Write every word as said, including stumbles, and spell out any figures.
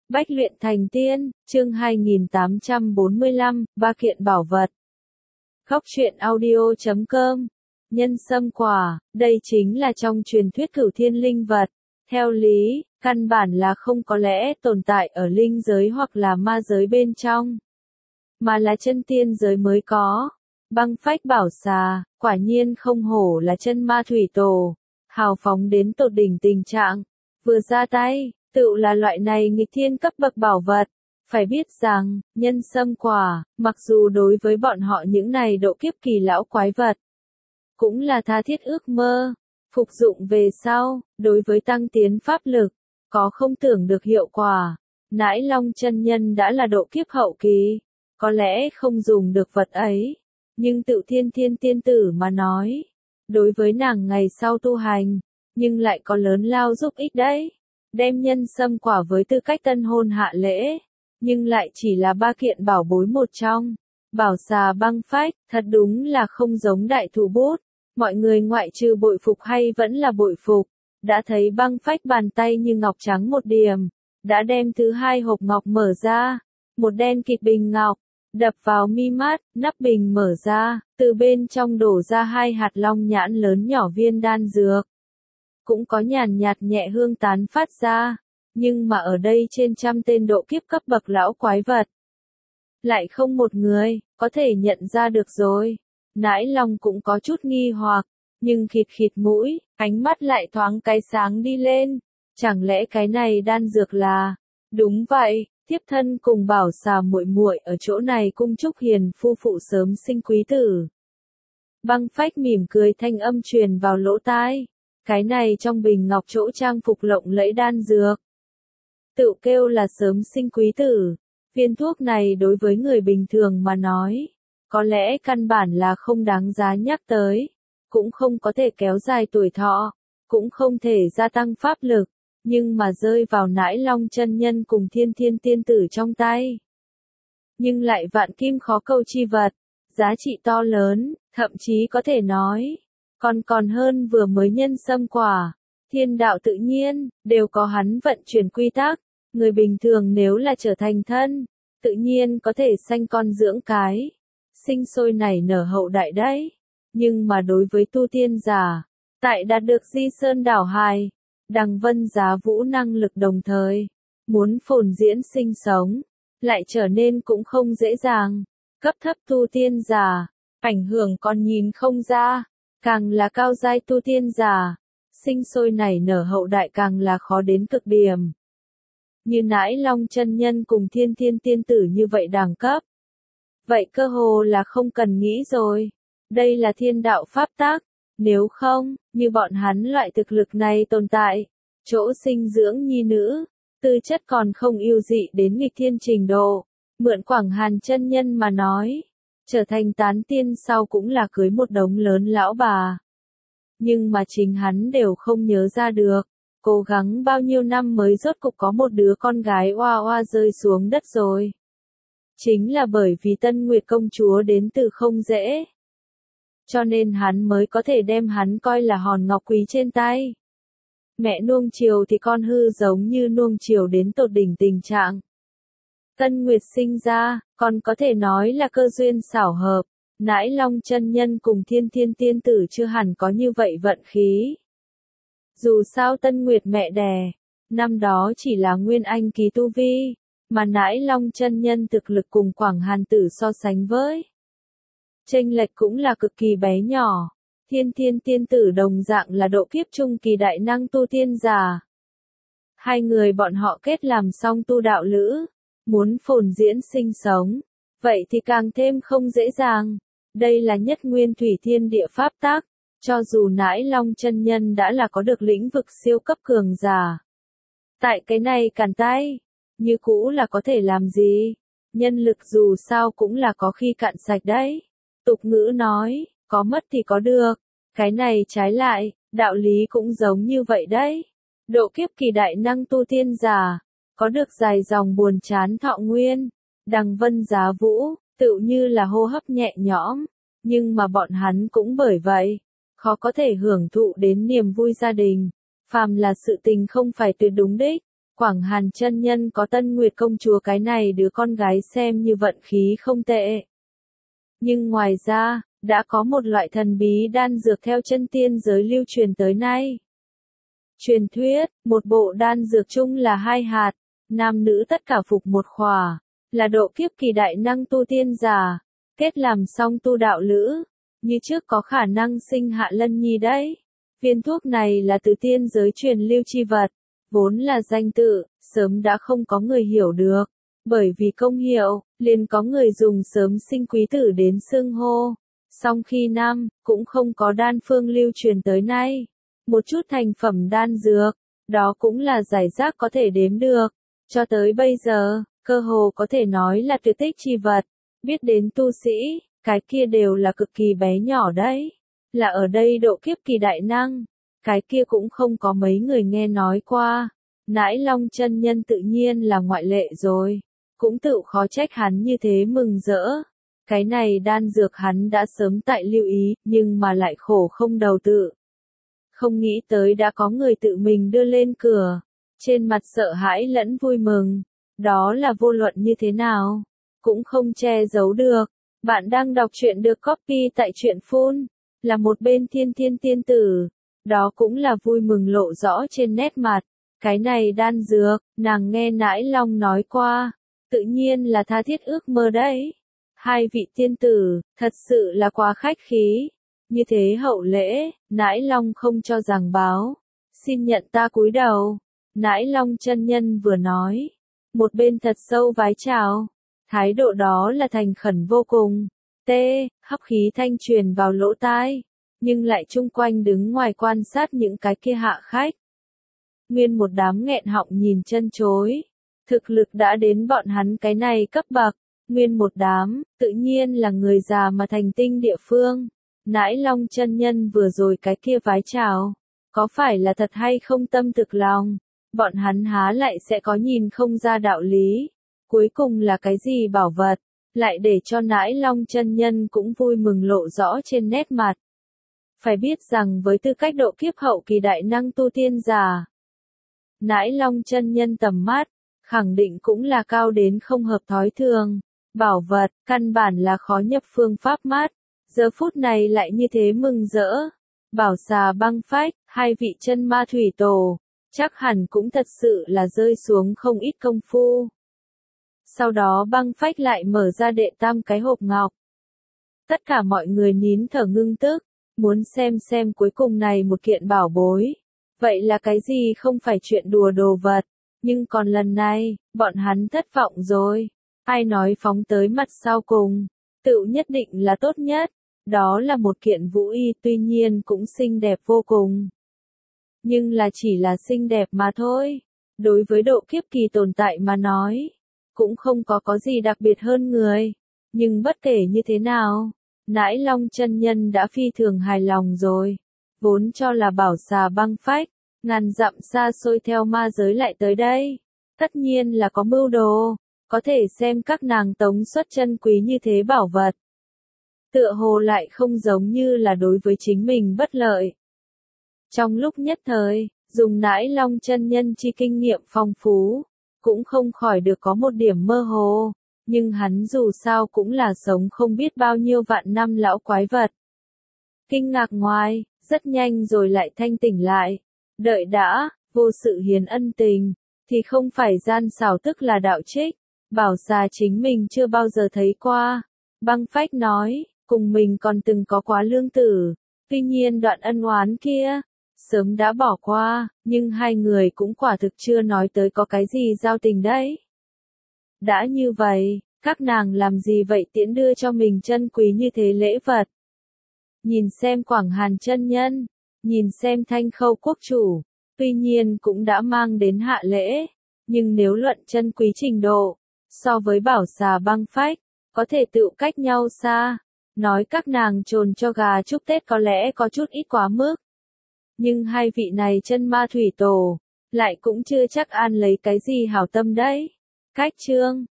Bách luyện thành tiên, chương hai nghìn tám trăm bốn mươi lăm, ba kiện bảo vật. Góc truyện audio chấm com. Nhân sâm quả, đây chính là trong truyền thuyết cửu thiên linh vật. Theo lý, căn bản là không có lẽ tồn tại ở linh giới hoặc là ma giới bên trong, mà là chân tiên giới mới có. Băng phách bảo xà, quả nhiên không hổ là chân ma thủy tổ, hào phóng đến tột đỉnh tình trạng. Vừa ra tay, tựu là loại này nghịch thiên cấp bậc bảo vật. Phải biết rằng, nhân sâm quả, mặc dù đối với bọn họ những này độ kiếp kỳ lão quái vật, cũng là tha thiết ước mơ. Phục dụng về sau, đối với tăng tiến pháp lực, có không tưởng được hiệu quả. Nãi Long chân nhân đã là độ kiếp hậu kỳ, có lẽ không dùng được vật ấy, nhưng tự thiên thiên tiên tử mà nói, đối với nàng ngày sau tu hành, nhưng lại có lớn lao giúp ích đấy. Đem nhân sâm quả với tư cách tân hôn hạ lễ, nhưng lại chỉ là ba kiện bảo bối một trong. Bảo xà băng phách, thật đúng là không giống đại thủ bút. Mọi người ngoại trừ bội phục hay vẫn là bội phục, đã thấy băng phách bàn tay như ngọc trắng một điểm, đã đem thứ hai hộp ngọc mở ra, một đen kịt bình ngọc, đập vào mi mắt, nắp bình mở ra, từ bên trong đổ ra hai hạt long nhãn lớn nhỏ viên đan dược. Cũng có nhàn nhạt nhẹ hương tán phát ra, nhưng mà ở đây trên trăm tên độ kiếp cấp bậc lão quái vật, lại không một người có thể nhận ra được rồi. Nãi Long cũng có chút nghi hoặc, nhưng khịt khịt mũi, ánh mắt lại thoáng cái sáng đi lên. Chẳng lẽ cái này đan dược là? Đúng vậy, thiếp thân cùng bảo xà muội muội ở chỗ này cung chúc hiền phu phụ sớm sinh quý tử. Băng phách mỉm cười thanh âm truyền vào lỗ tai. Cái này trong bình ngọc chỗ trang phục lộng lẫy đan dược, tự kêu là sớm sinh quý tử. Viên thuốc này đối với người bình thường mà nói, có lẽ căn bản là không đáng giá nhắc tới, cũng không có thể kéo dài tuổi thọ, cũng không thể gia tăng pháp lực, nhưng mà rơi vào Nãi Long chân nhân cùng thiên thiên tiên tử trong tay, nhưng lại vạn kim khó cầu chi vật, giá trị to lớn, thậm chí có thể nói, còn còn hơn vừa mới nhân sâm quả. Thiên đạo tự nhiên, đều có hắn vận chuyển quy tắc, người bình thường nếu là trở thành thân, tự nhiên có thể sanh con dưỡng cái, sinh sôi nảy nở hậu đại đấy. Nhưng mà đối với tu tiên giả, tại đạt được Di Sơn đảo hài, đằng vân giá vũ năng lực đồng thời, muốn phồn diễn sinh sống, lại trở nên cũng không dễ dàng. Cấp thấp tu tiên giả, ảnh hưởng còn nhìn không ra, càng là cao giai tu tiên giả, sinh sôi nảy nở hậu đại càng là khó đến cực điểm. Như Nãi Long chân nhân cùng thiên thiên tiên tử như vậy đẳng cấp, vậy cơ hồ là không cần nghĩ rồi. Đây là thiên đạo pháp tắc, nếu không, như bọn hắn loại thực lực này tồn tại, chỗ sinh dưỡng nhi nữ, tư chất còn không yêu dị đến nghịch thiên trình độ. Mượn Quảng Hàn chân nhân mà nói, trở thành tán tiên sau cũng là cưới một đống lớn lão bà. Nhưng mà chính hắn đều không nhớ ra được, cố gắng bao nhiêu năm mới rốt cục có một đứa con gái oa oa rơi xuống đất rồi. Chính là bởi vì Tân Nguyệt công chúa đến từ không dễ, cho nên hắn mới có thể đem hắn coi là hòn ngọc quý trên tay. Mẹ nuông chiều thì con hư giống như nuông chiều đến tột đỉnh tình trạng. Tân Nguyệt sinh ra, còn có thể nói là cơ duyên xảo hợp. Nãi Long chân nhân cùng thiên thiên tiên tử chưa hẳn có như vậy vận khí. Dù sao Tân Nguyệt mẹ đẻ, năm đó chỉ là nguyên anh kỳ tu vi, mà Nãi Long chân nhân thực lực cùng Quảng Hàn tử so sánh với, chênh lệch cũng là cực kỳ bé nhỏ. Thiên thiên tiên tử đồng dạng là độ kiếp trung kỳ đại năng tu tiên giả. Hai người bọn họ kết làm xong tu đạo lữ, muốn phồn diễn sinh sống, vậy thì càng thêm không dễ dàng. Đây là nhất nguyên thủy thiên địa pháp tắc, cho dù Nãi Long chân nhân đã là có được lĩnh vực siêu cấp cường giả, tại cái này cản tay, như cũ là có thể làm gì. Nhân lực dù sao cũng là có khi cạn sạch đấy. Tục ngữ nói, có mất thì có được, cái này trái lại, đạo lý cũng giống như vậy đấy. Độ kiếp kỳ đại năng tu tiên giả, có được dài dòng buồn chán thọ nguyên, đằng vân giá vũ, tựu như là hô hấp nhẹ nhõm, nhưng mà bọn hắn cũng bởi vậy, khó có thể hưởng thụ đến niềm vui gia đình. Phàm là sự tình không phải tuyệt đúng đích, Quảng Hàn chân nhân có Tân Nguyệt công chúa cái này đứa con gái xem như vận khí không tệ. Nhưng ngoài ra, đã có một loại thần bí đan dược theo chân tiên giới lưu truyền tới nay. Truyền thuyết, một bộ đan dược chung là hai hạt, nam nữ tất cả phục một khỏa, là độ kiếp kỳ đại năng tu tiên giả, kết làm xong tu đạo lữ, như trước có khả năng sinh hạ lân nhi đấy. Viên thuốc này là từ tiên giới truyền lưu chi vật, vốn là danh tự, sớm đã không có người hiểu được, bởi vì công hiệu, liền có người dùng sớm sinh quý tử đến xưng hô. Song khi nam, cũng không có đan phương lưu truyền tới nay. Một chút thành phẩm đan dược, đó cũng là giải rác có thể đếm được. Cho tới bây giờ, cơ hồ có thể nói là tuyệt tích chi vật. Biết đến tu sĩ, cái kia đều là cực kỳ bé nhỏ đấy. Là ở đây độ kiếp kỳ đại năng, cái kia cũng không có mấy người nghe nói qua. Nãi Long chân nhân tự nhiên là ngoại lệ rồi. Cũng tự khó trách hắn như thế mừng rỡ. Cái này đan dược hắn đã sớm tại lưu ý, nhưng mà lại khổ không đầu tự. Không nghĩ tới đã có người tự mình đưa lên cửa. Trên mặt sợ hãi lẫn vui mừng. Đó là vô luận như thế nào, cũng không che giấu được. Bạn đang đọc truyện được copy tại truyện phun, là một bên thiên thiên tiên tử. Đó cũng là vui mừng lộ rõ trên nét mặt. Cái này đan dược, nàng nghe Nãi Long nói qua, tự nhiên là tha thiết ước mơ đấy. Hai vị tiên tử, thật sự là quá khách khí. Như thế hậu lễ, Nãi Long không cho giảng báo. Xin nhận ta cúi đầu. Nãi Long chân nhân vừa nói, một bên thật sâu vái chào. Thái độ đó là thành khẩn vô cùng. Tê, hấp khí thanh truyền vào lỗ tai. Nhưng lại chung quanh đứng ngoài quan sát những cái kia hạ khách. Nguyên một đám nghẹn họng nhìn chân chối. Thực lực đã đến bọn hắn cái này cấp bậc. Nguyên một đám, tự nhiên là người già mà thành tinh địa phương. Nãi Long chân nhân vừa rồi cái kia vái chào. Có phải là thật hay không tâm thực lòng? Bọn hắn há lại sẽ có nhìn không ra đạo lý. Cuối cùng là cái gì bảo vật? Lại để cho Nãi Long chân nhân cũng vui mừng lộ rõ trên nét mặt. Phải biết rằng với tư cách độ kiếp hậu kỳ đại năng tu tiên giả, Nãi Long chân nhân tầm mắt, khẳng định cũng là cao đến không hợp thói thường. Bảo vật, căn bản là khó nhập phương pháp mắt. Giờ phút này lại như thế mừng rỡ. Bảo xà băng phách, hai vị chân ma thủy tổ, chắc hẳn cũng thật sự là rơi xuống không ít công phu. Sau đó băng phách lại mở ra đệ tam cái hộp ngọc. Tất cả mọi người nín thở ngưng tức, muốn xem xem cuối cùng này một kiện bảo bối. Vậy là cái gì không phải chuyện đùa đồ vật, nhưng còn lần này, bọn hắn thất vọng rồi. Ai nói phóng tới mặt sau cùng, tự nhất định là tốt nhất. Đó là một kiện vũ y tuy nhiên cũng xinh đẹp vô cùng. Nhưng là chỉ là xinh đẹp mà thôi. Đối với độ kiếp kỳ tồn tại mà nói, cũng không có có gì đặc biệt hơn người. Nhưng bất kể như thế nào, Nãi Long chân nhân đã phi thường hài lòng rồi. Vốn cho là bảo xà băng phách, ngàn dặm xa xôi theo ma giới lại tới đây. Tất nhiên là có mưu đồ, có thể xem các nàng tống xuất chân quý như thế bảo vật. Tựa hồ lại không giống như là đối với chính mình bất lợi. Trong lúc nhất thời, dùng Nãi Long chân nhân chi kinh nghiệm phong phú, cũng không khỏi được có một điểm mơ hồ, nhưng hắn dù sao cũng là sống không biết bao nhiêu vạn năm lão quái vật. Kinh ngạc ngoài, rất nhanh rồi lại thanh tỉnh lại. Đợi đã, vô sự hiến ân tình, thì không phải gian xảo tức là đạo trích. Bảo xà chính mình chưa bao giờ thấy qua. Băng phách nói, cùng mình còn từng có quá lương tử. Tuy nhiên đoạn ân oán kia, sớm đã bỏ qua, nhưng hai người cũng quả thực chưa nói tới có cái gì giao tình đấy. Đã như vậy, các nàng làm gì vậy tiễn đưa cho mình chân quý như thế lễ vật? Nhìn xem Quảng Hàn chân nhân, nhìn xem Thanh Khâu quốc chủ, tuy nhiên cũng đã mang đến hạ lễ, nhưng nếu luận chân quý trình độ, so với bảo xà băng phách, có thể tự cách nhau xa. Nói các nàng trồn cho gà chúc Tết có lẽ có chút ít quá mức. Nhưng hai vị này chân ma thủy tổ, lại cũng chưa chắc an lấy cái gì hảo tâm đấy. Cách chương